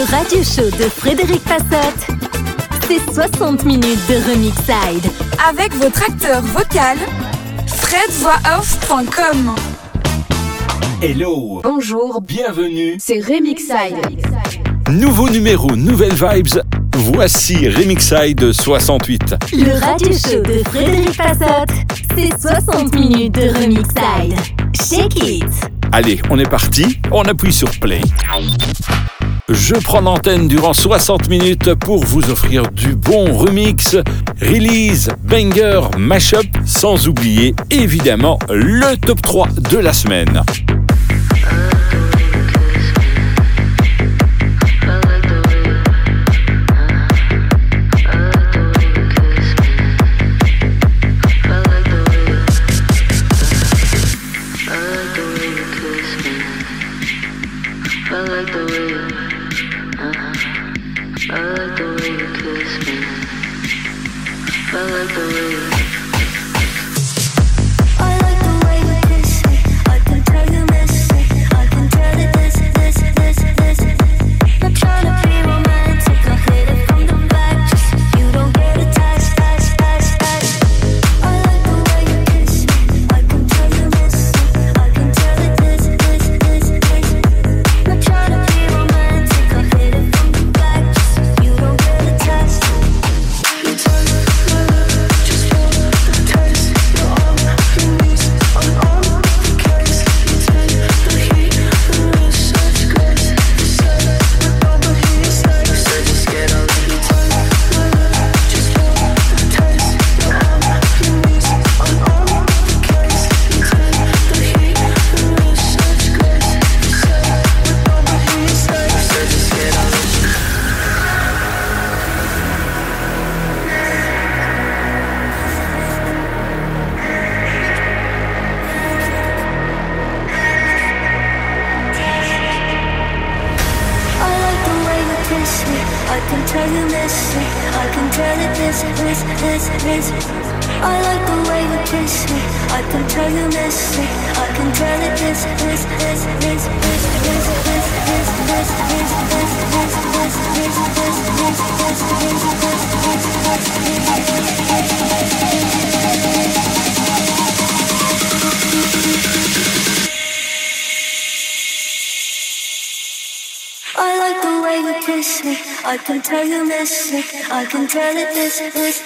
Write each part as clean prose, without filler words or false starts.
radio show de Frédéric Passotte. C'est 60 minutes de Remixside. Avec votre acteur vocal, fredvoixoff.com. Hello. Bonjour. Bienvenue. C'est Remixside. Nouveau numéro, nouvelles vibes. Voici Remixside 68. Le radio show de Frédéric Passotte. C'est 60 minutes de Remixside. Shake it. Allez, on est parti. On appuie sur play. Je prends l'antenne durant 60 minutes pour vous offrir du bon remix, release, banger, mashup, sans oublier évidemment le top 3 de la semaine. I can tell you miss me. I can tell it this.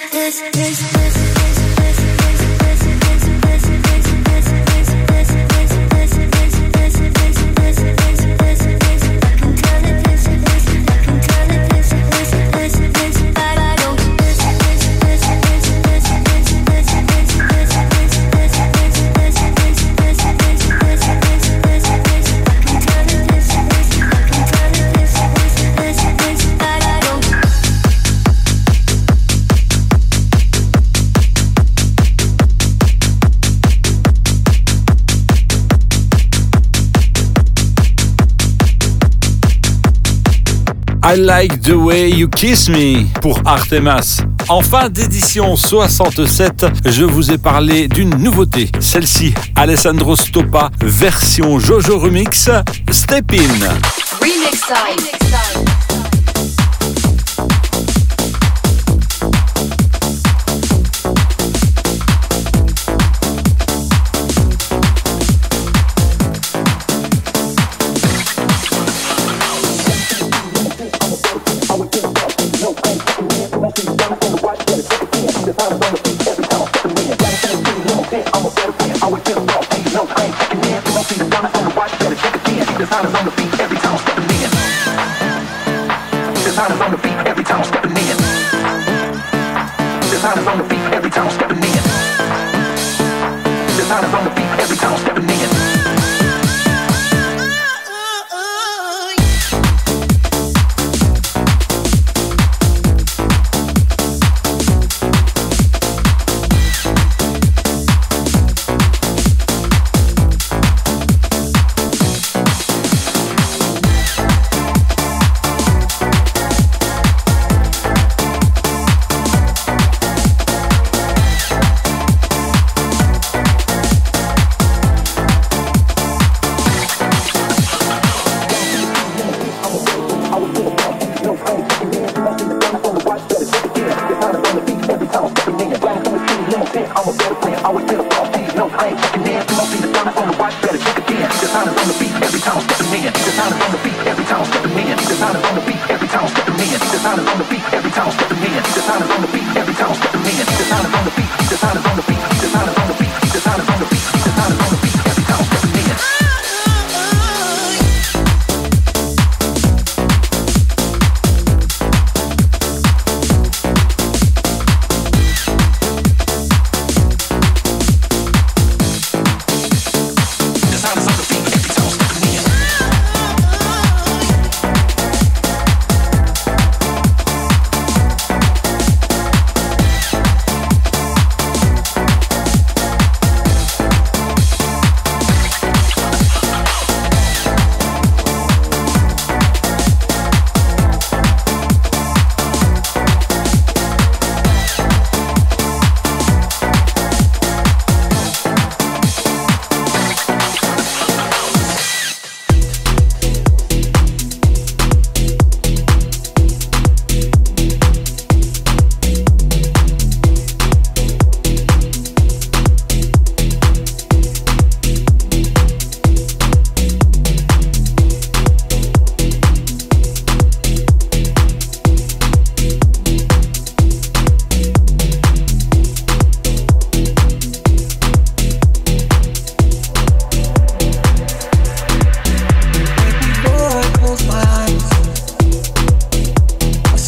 I Like the Way You Kiss Me pour Artemas. En fin d'édition 67, je vous ai parlé d'une nouveauté. Celle-ci, Alessandro Stoppa, version Jojo Remix, Step In. Remixside.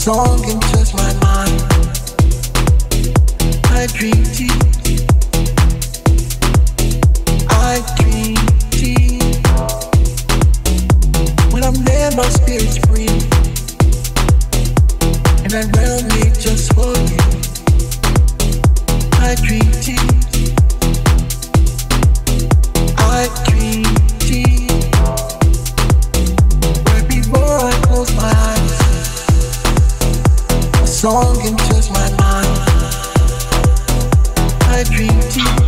song enters my mind. I dream deep. I dream deep. When I'm there, my spirit's free, and I realm made just for you. I dream deep. I dream deep. Right before I close my eyes, a song enters my mind. I dream deep.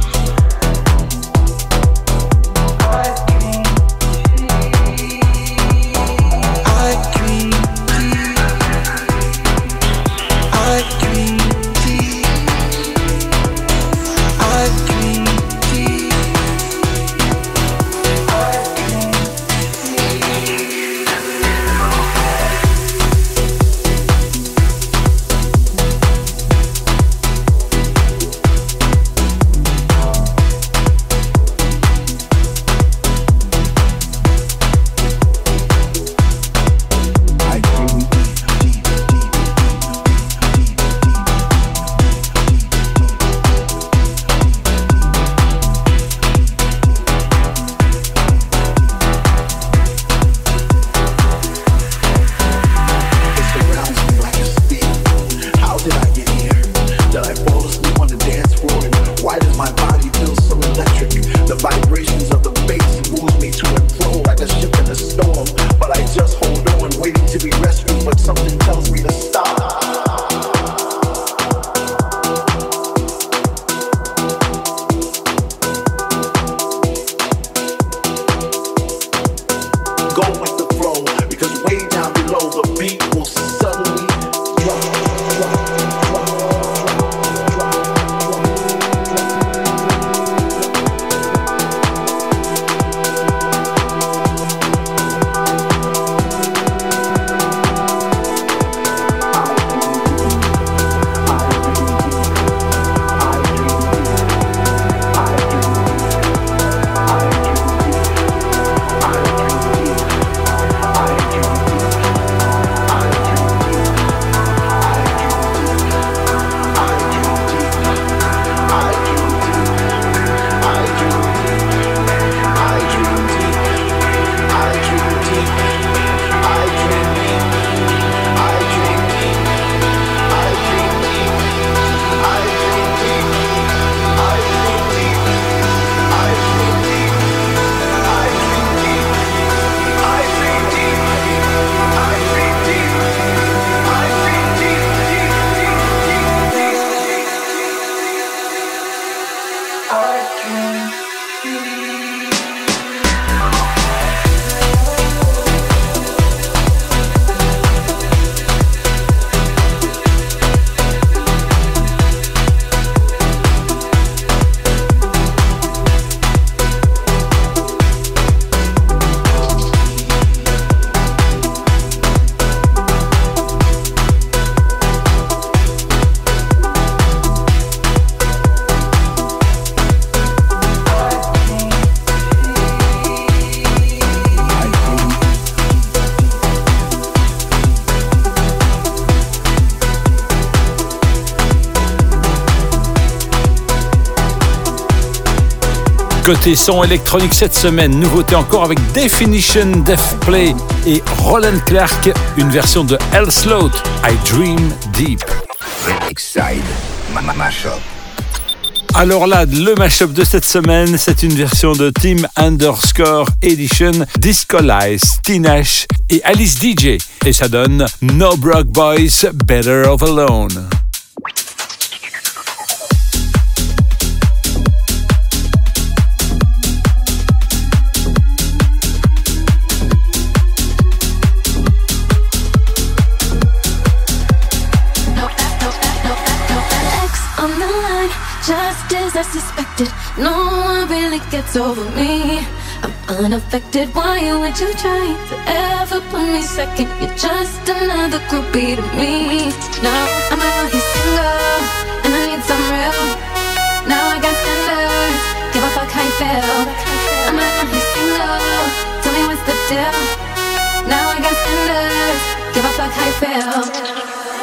Côté son électronique cette semaine, nouveauté encore avec Definition, Def Play et Roland Clark, une version de L. Sloat, I Dream Deep. Excited, mashup. Alors là, le mashup de cette semaine, c'est une version de Team Underscore Edition, Discolize, Tinash et Alice DJ. Et ça donne No Broke Boys, Better Off Alone. Just as I suspected, no one really gets over me. I'm unaffected, why would you try to ever put me second? You're just another groupie to me. Now I'm out here single, and I need some real. Now I got standards, give a fuck how you feel. I'm out here single, tell me what's the deal. Now I got standards, give a fuck how you feel.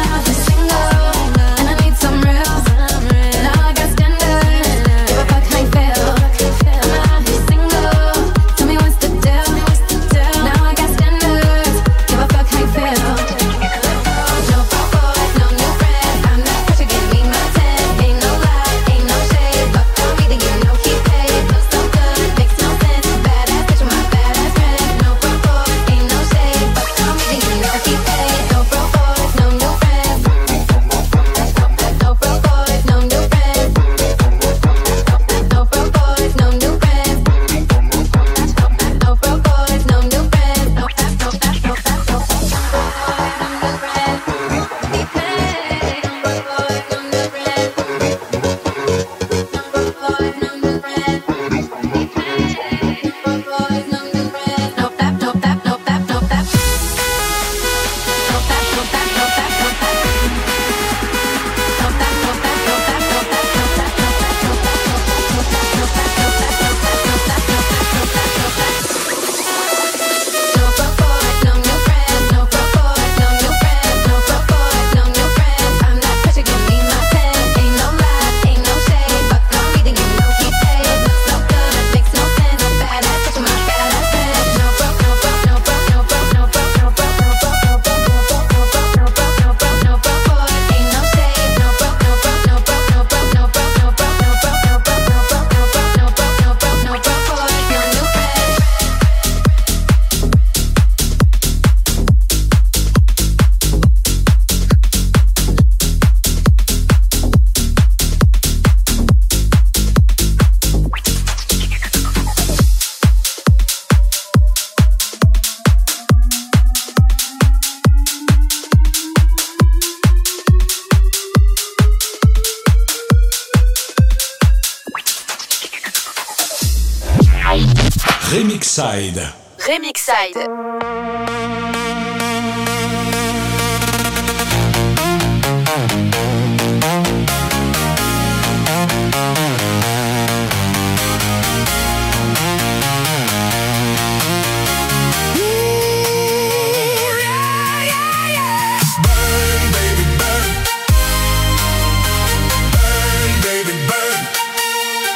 Remixside. Remixside.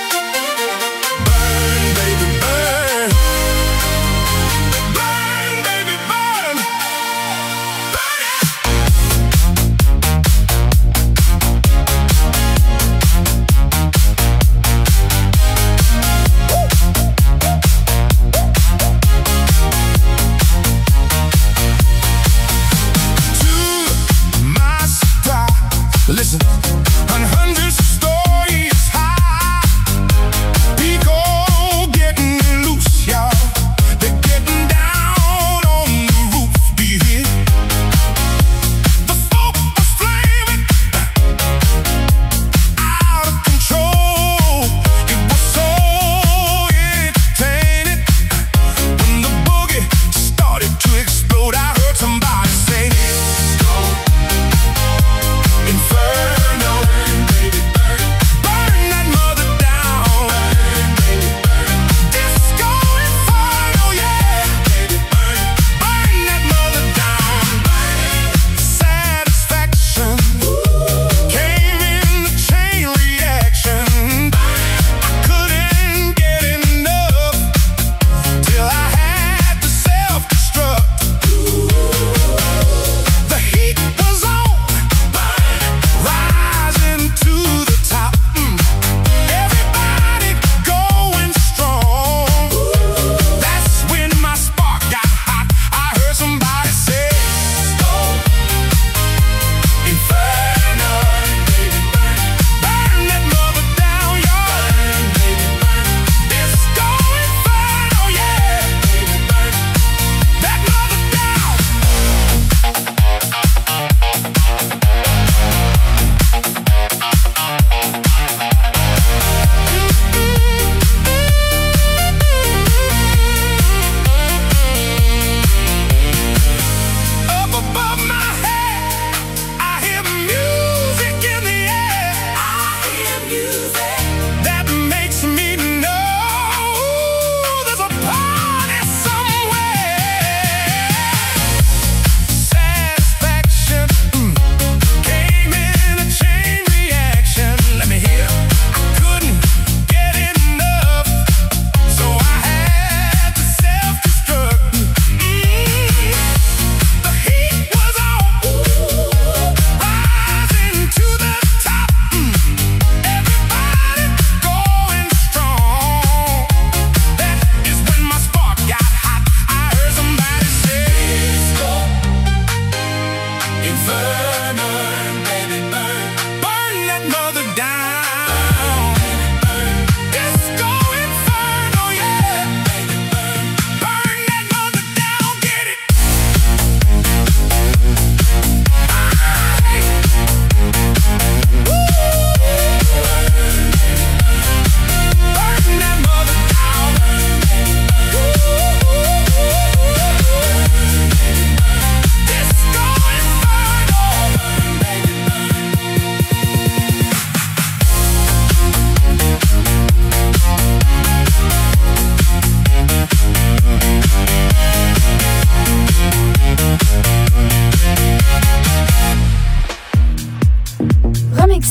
Burn,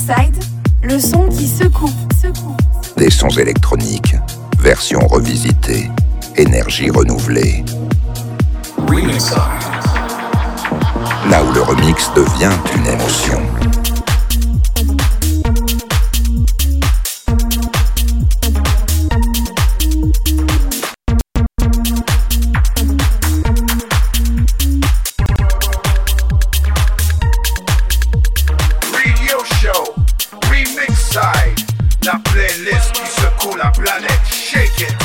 Remixside, le son qui secoue. Des sons électroniques, version revisitée, énergie renouvelée. Remixside. Là où le remix devient une émotion. Radio show, Remixside, la playlist qui secoue la planète, shake it.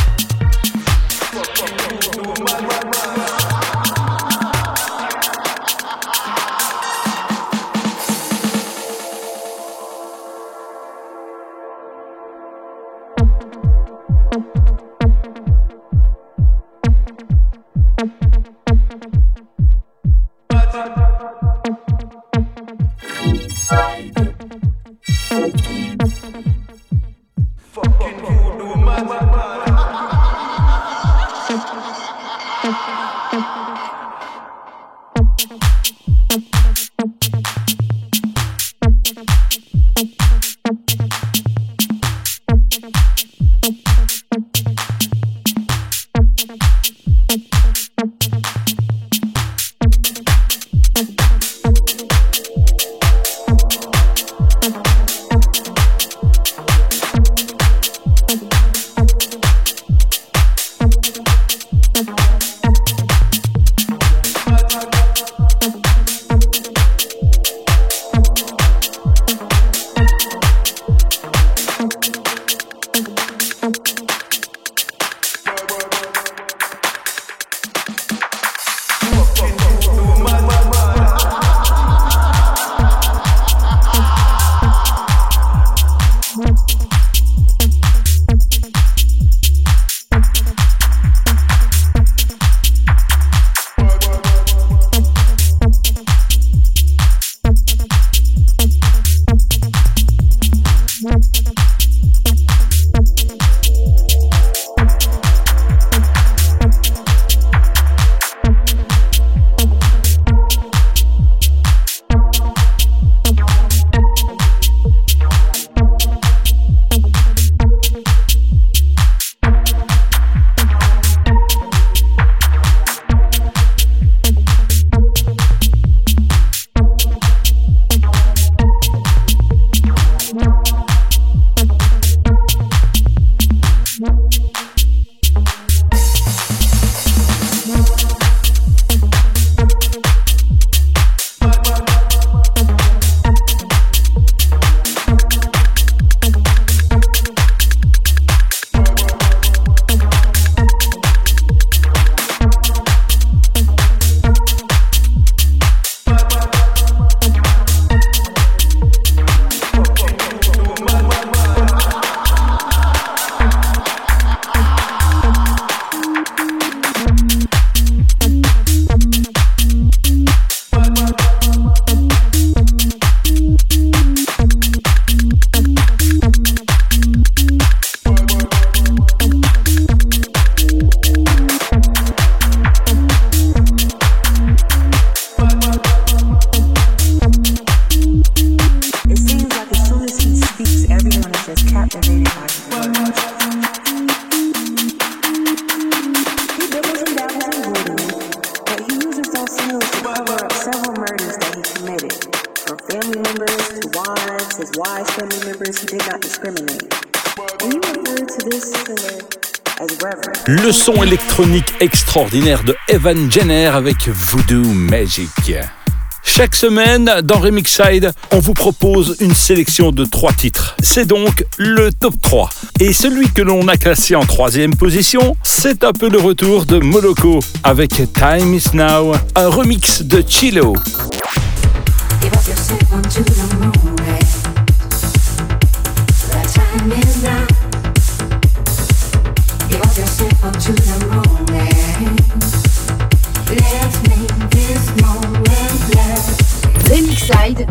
Le son électronique extraordinaire de Evan Jenner avec Voodoo Magic. Chaque semaine, dans Remixside, on vous propose une sélection de 3 titres. C'est donc le top 3. Et celui que l'on a classé en 3e position, c'est un peu le retour de Moloko avec Time Is Now, un remix de Chilo. Remixside,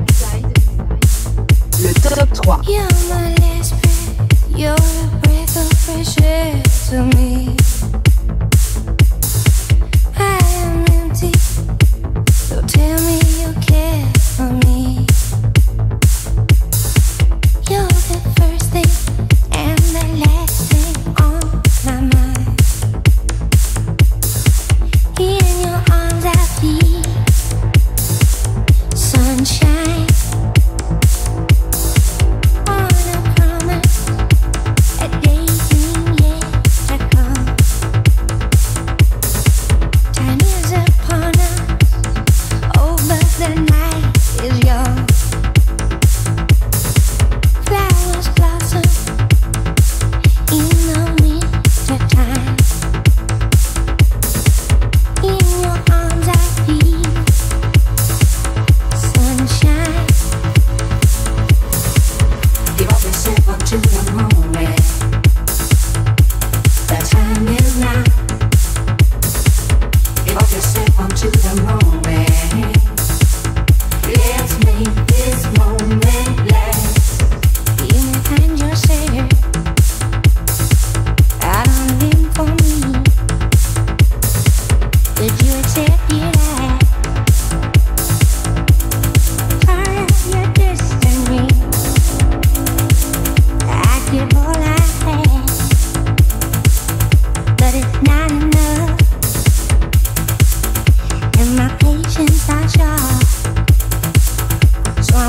le top 3. You're my last breath, you're a breath of fresh air to me. I am empty, so tell me you care for me.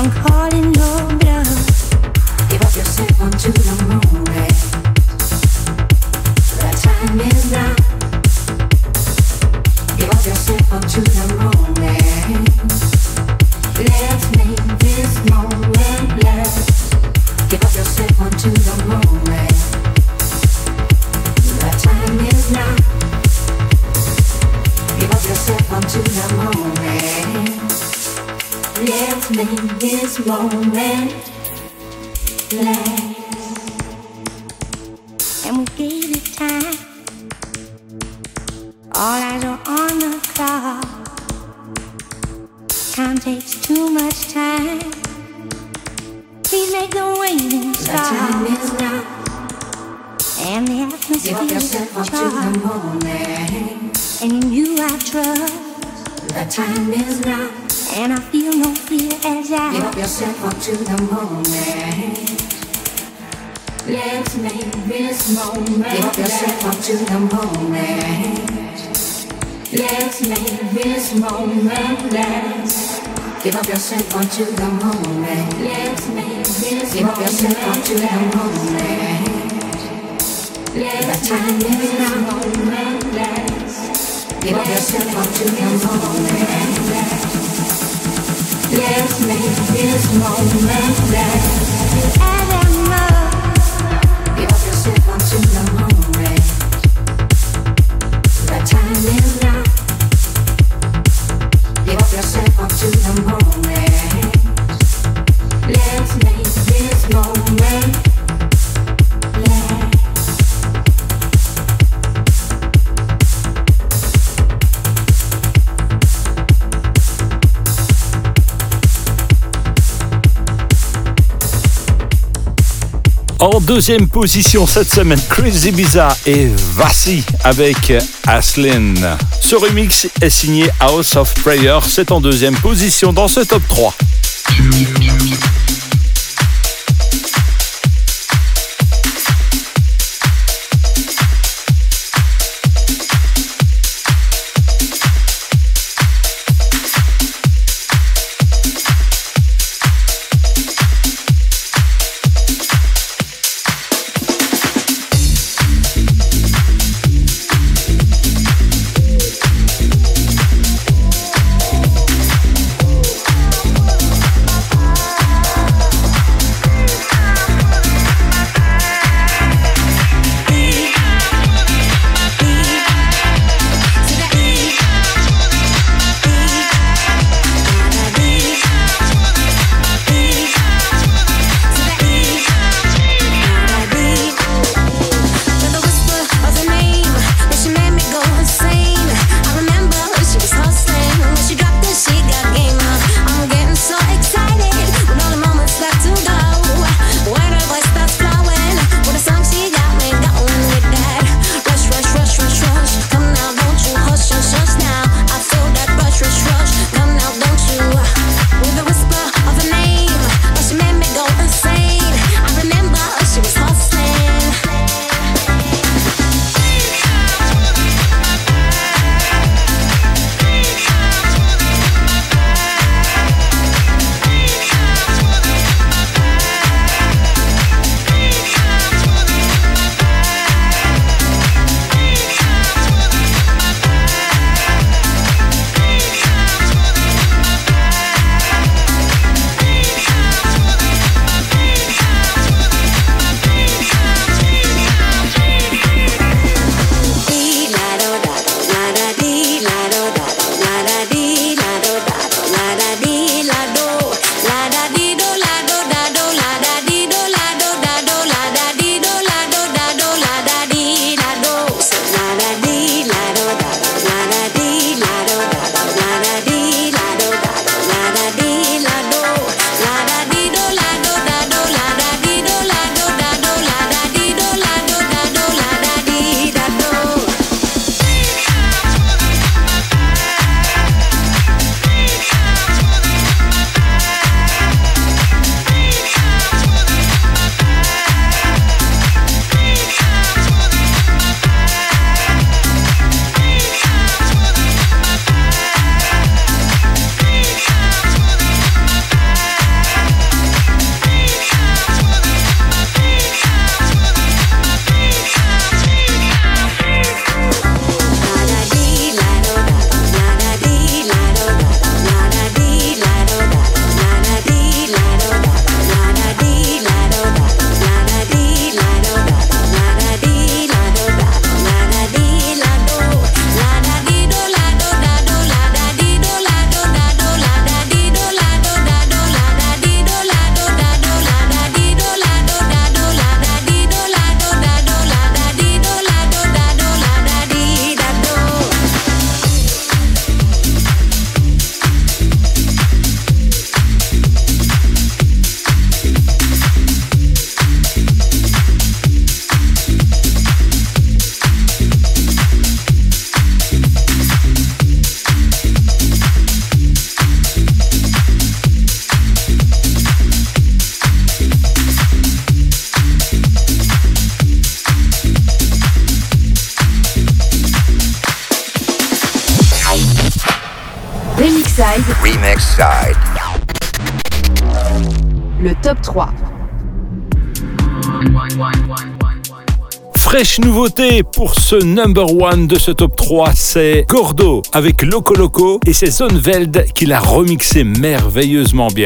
I'm calling your bluff. Give up yourself onto the moment. The time is now. Give up yourself onto the moment. Let's make this moment last. Give up yourself onto the moment. The time is now. Give up yourself onto the moment. Let's make this moment last. And we gave it time. All eyes are on the clock. Time takes too much time. Please make the waiting stop. The time is now. And the atmosphere is charged. And in you I trust. The time is now. And I feel no fear as I give up yourself onto the moment. Let's make this moment. Give up yourself onto the moment. Let's make this moment last. Give up yourself onto the moment. Let's make this give up yourself onto the moment. Let's time is now. Moment last. Give up yourself onto the moment. Let's make this moment last. Add them up. Give up yourself onto the moment. The time is now. Give up yourself onto the moment. Let's make this moment last. En deuxième position cette semaine, Crazy Biza et Vassi avec Aslin. Ce remix est signé House of Prayer. C'est en deuxième position dans ce top 3. Side. Remix Side. Le top 3. Fraîche nouveauté pour ce number one de ce top 3, c'est Gordo avec Loco Loco et c'est Zoneveld qui l'a remixé merveilleusement bien.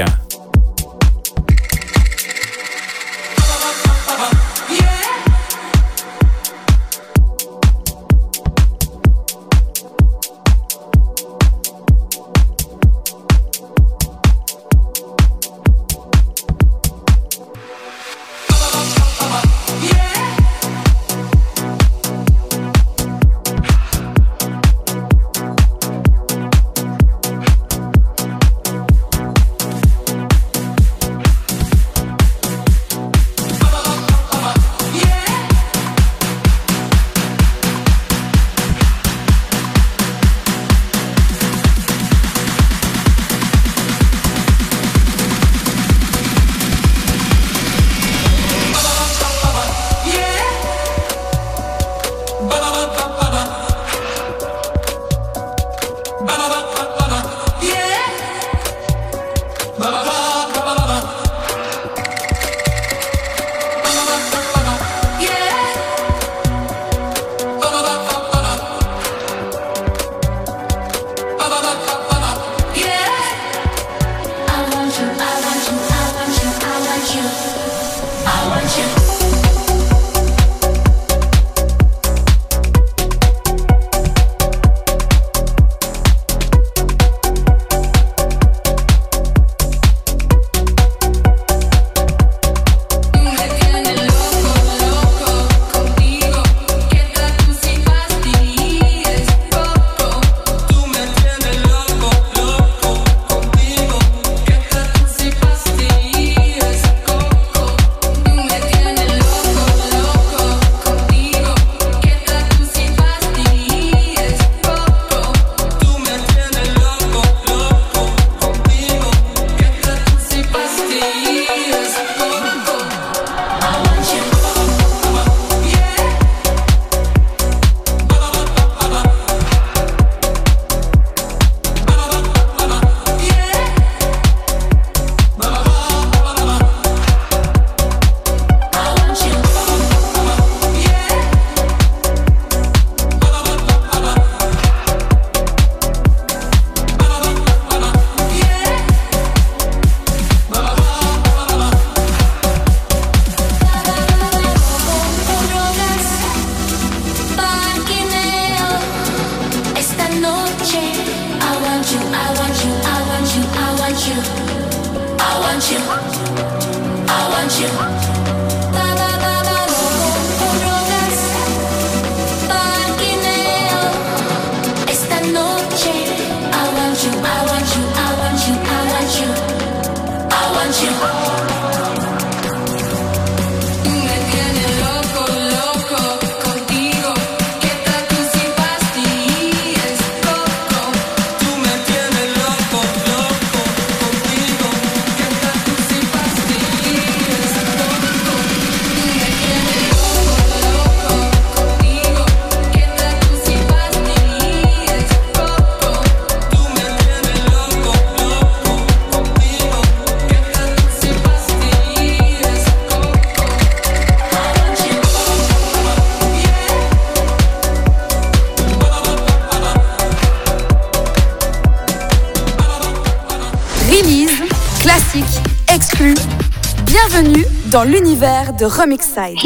Bienvenue dans l'univers de Remix Side.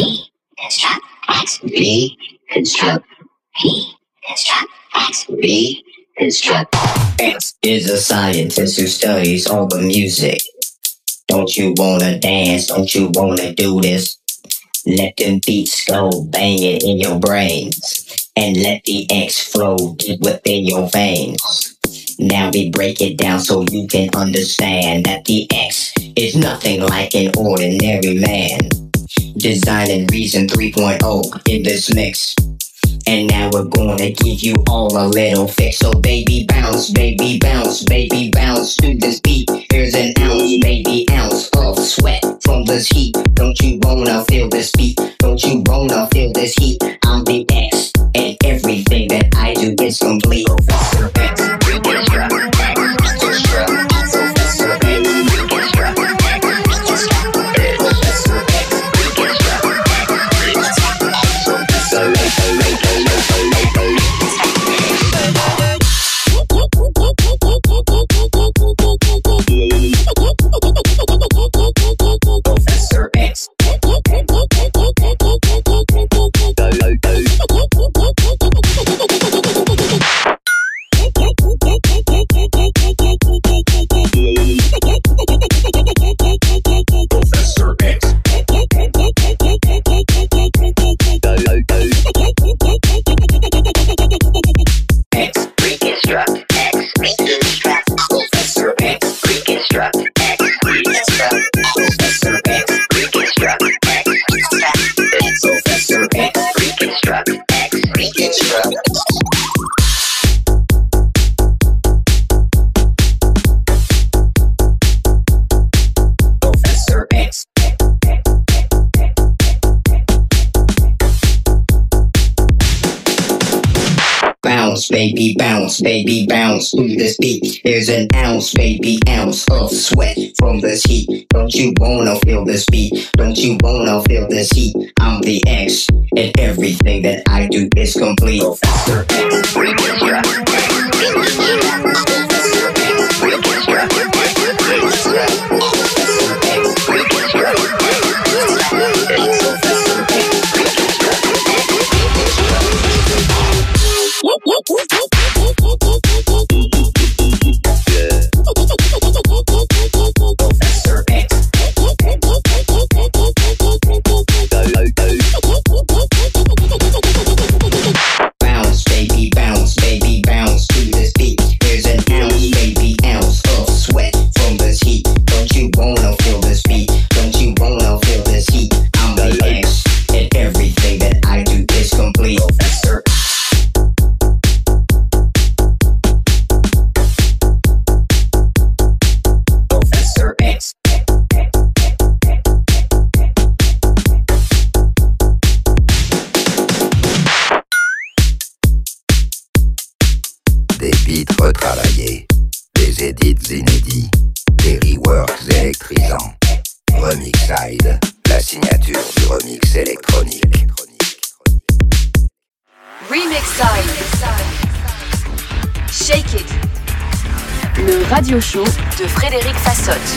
X is a scientist who studies all the music. Don't you wanna dance? Don't you wanna do this? Let them beats go banging in your brains. And let the X flow deep within your veins. Now we break it down so you can understand that the X is nothing like an ordinary man. Designing Reason 3.0 in this mix. And now we're gonna give you all a little fix. So baby bounce, baby bounce, baby bounce to this beat. Here's an ounce, baby ounce of sweat from this heat. Don't you wanna feel this beat? Don't you wanna feel this heat? I'm the X, and everything that I do is complete. baby, bounce to this beat. There's an ounce, baby, ounce of sweat from this heat. Don't you wanna feel this beat? Don't you wanna feel this heat? I'm the X, and everything that I do is complete. Professor X. Des beats retravaillés, des edits inédits, des reworks électrisants. Remixside, la signature du remix électronique. Remixside. Shake It. Le radio show de Frédéric Fassotte.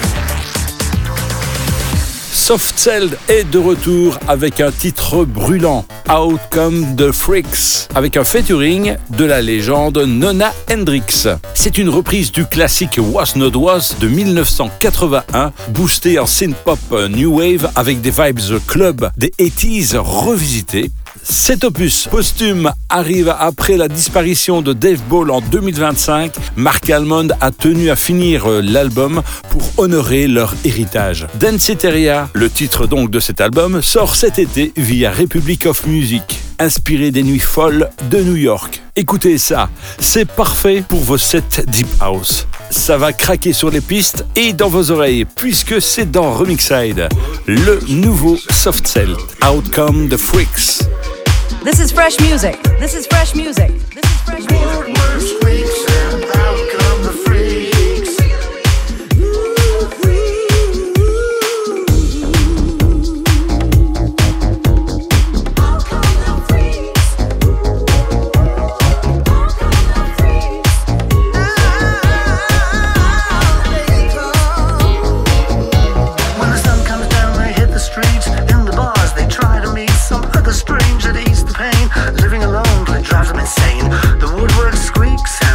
Soft Cell est de retour avec un titre brûlant, Out Come the Freaks, avec un featuring de la légende Nona Hendrix. C'est une reprise du classique Was Not Was de 1981, boosté en synth-pop new wave avec des vibes club des 80s revisités. Cet opus posthume arrive après la disparition de Dave Ball en 2025. Mark Almond a tenu à finir l'album pour honorer leur héritage. Danceteria, le titre donc de cet album, sort cet été via Republic of Music, inspiré des nuits folles de New York. Écoutez ça, c'est parfait pour vos sets Deep House. Ça va craquer sur les pistes et dans vos oreilles, puisque c'est dans Remixside, le nouveau Soft Cell, Out Come the Freaks. This is fresh music. This is fresh music. This is fresh music. Living alone, but it drives them insane. The woodwork squeaks.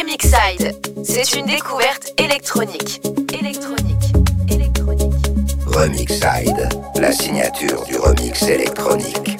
Remixside, c'est une découverte électronique. Remixside, la signature du remix électronique.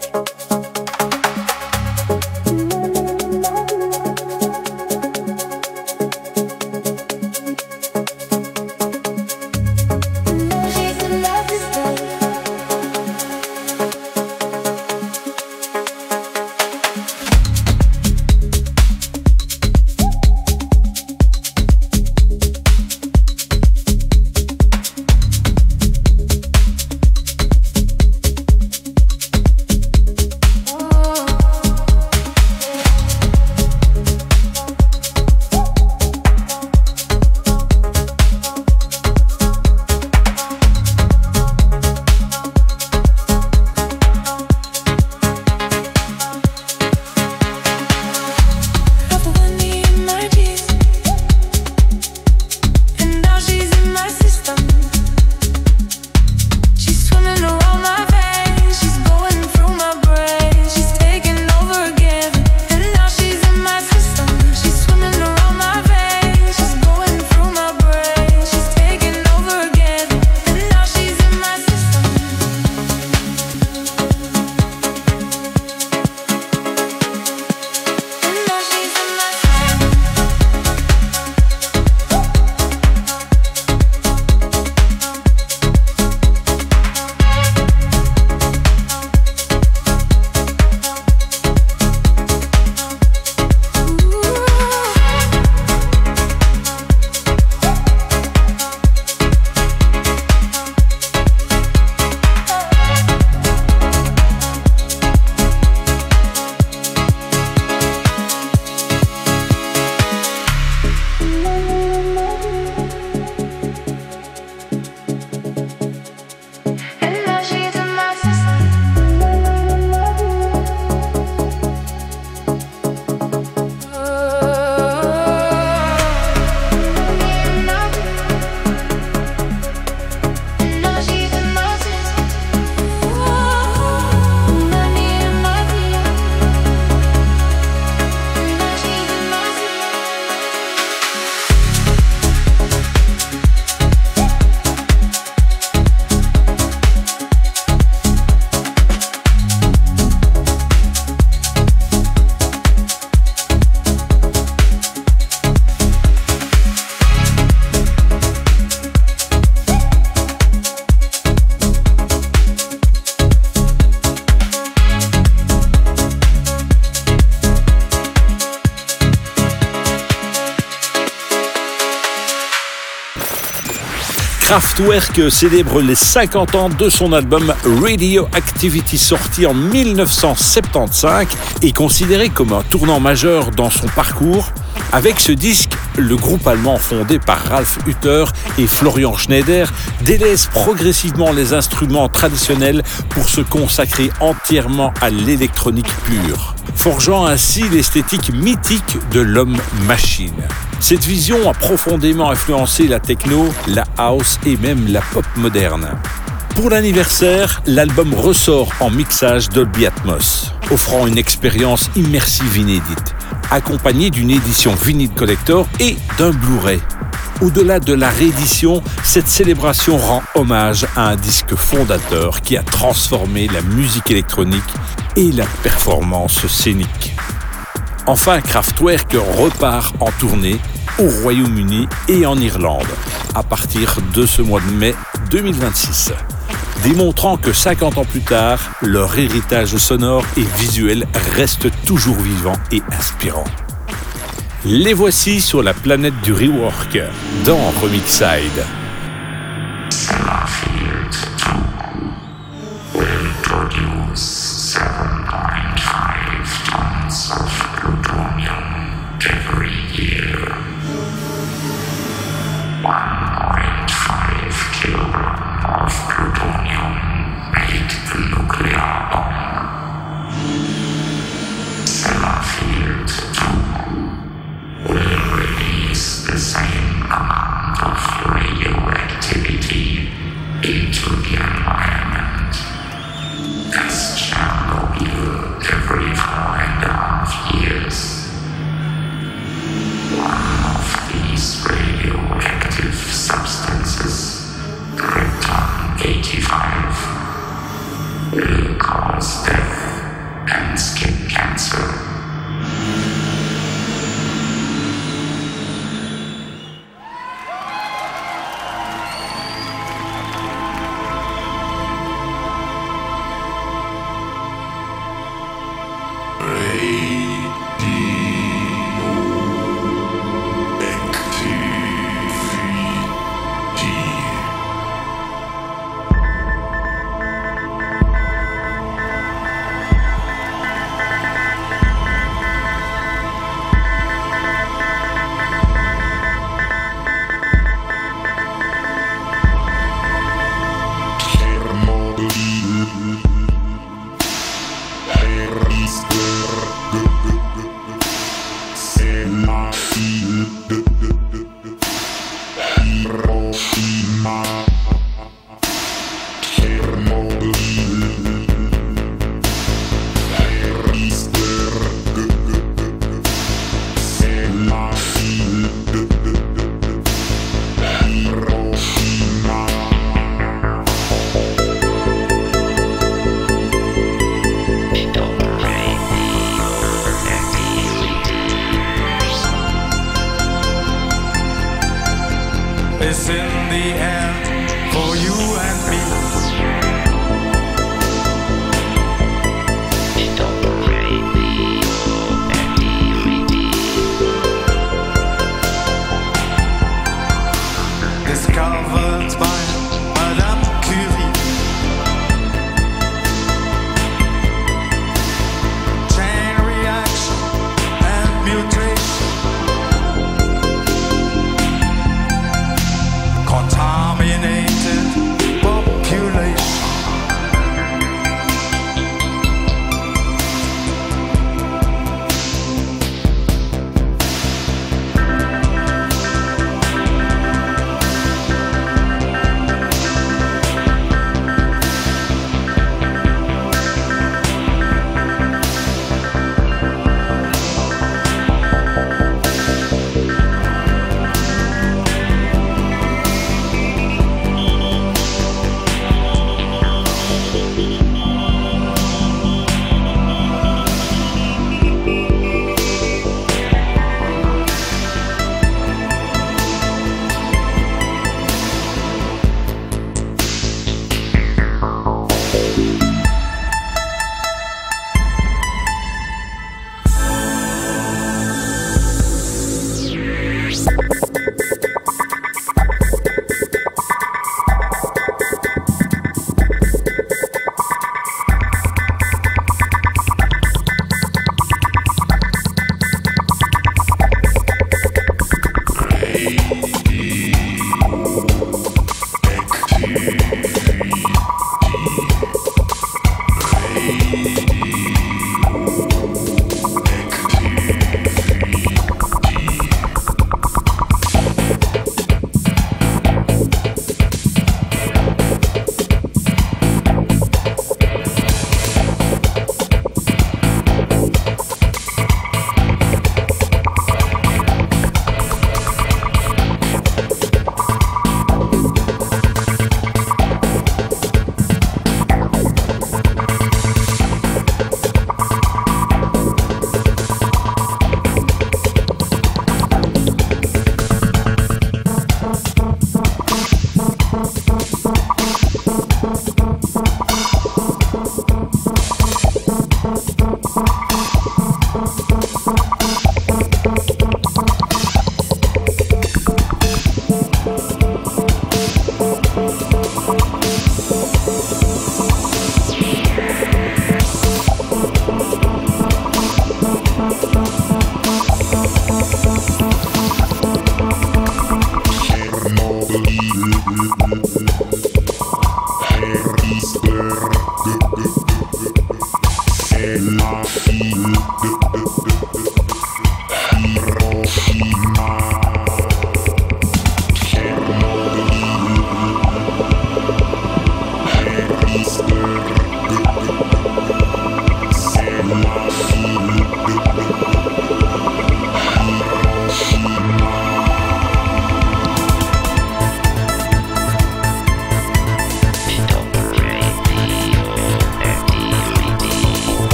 Kraftwerk célèbre les 50 ans de son album Radioactivity, sorti en 1975 et considéré comme un tournant majeur dans son parcours. Avec ce disque, le groupe allemand fondé par Ralf Hütter et Florian Schneider délaisse progressivement les instruments traditionnels pour se consacrer entièrement à l'électronique pure, forgeant ainsi l'esthétique mythique de l'homme-machine. Cette vision a profondément influencé la techno, la house et même la pop moderne. Pour l'anniversaire, l'album ressort en mixage Dolby Atmos, offrant une expérience immersive inédite, accompagnée d'une édition vinyle collector et d'un Blu-ray. Au-delà de la réédition, cette célébration rend hommage à un disque fondateur qui a transformé la musique électronique et la performance scénique. Enfin, Kraftwerk repart en tournée au Royaume-Uni et en Irlande à partir de ce mois de mai 2026, démontrant que 50 ans plus tard, leur héritage sonore et visuel reste toujours vivant et inspirant. Les voici sur la planète du rework dans Remixside. Every year, 1.5 kilograms of plutonium made the nuclear bomb. Sellafield 2 will release the same amount of radioactivity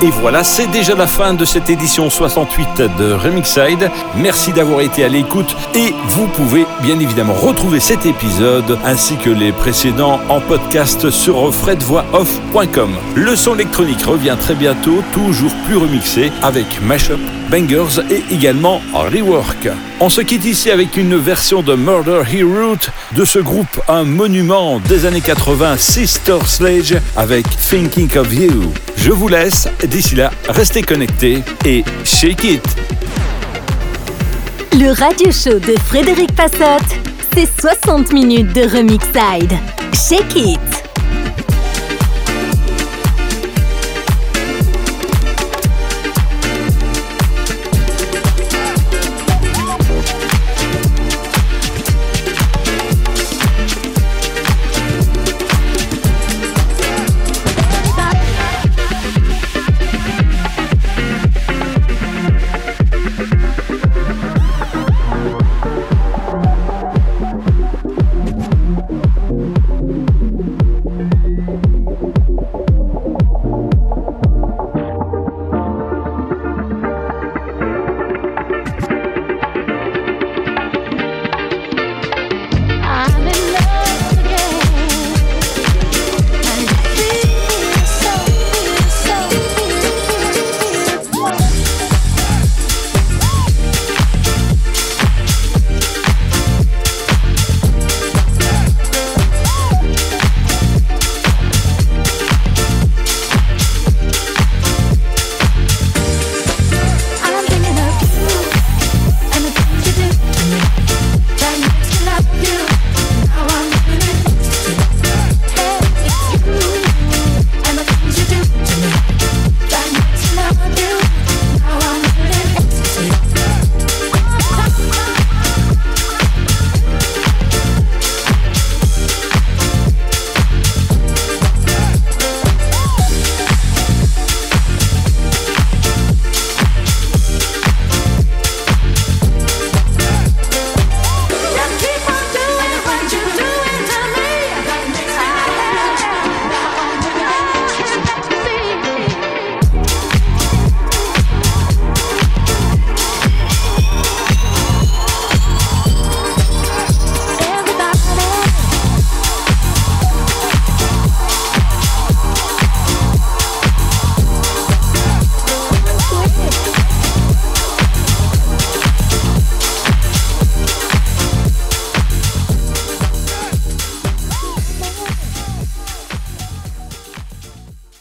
Et voilà, c'est déjà la fin de cette édition 68 de Remixside. Merci d'avoir été à l'écoute et vous pouvez bien évidemment retrouver cet épisode ainsi que les précédents en podcast sur fredvoixoff.com. Le son électronique revient très bientôt, toujours plus remixé avec mashup, bangers et également rework. On se quitte ici avec une version de Murder He Wrote de ce groupe, un monument des années 80, Sister Sledge avec Thinking of You. Je vous laisse, d'ici là, restez connectés et shake it. Le radio show de Frédéric Passotte, c'est 60 minutes de Remixside. Shake it.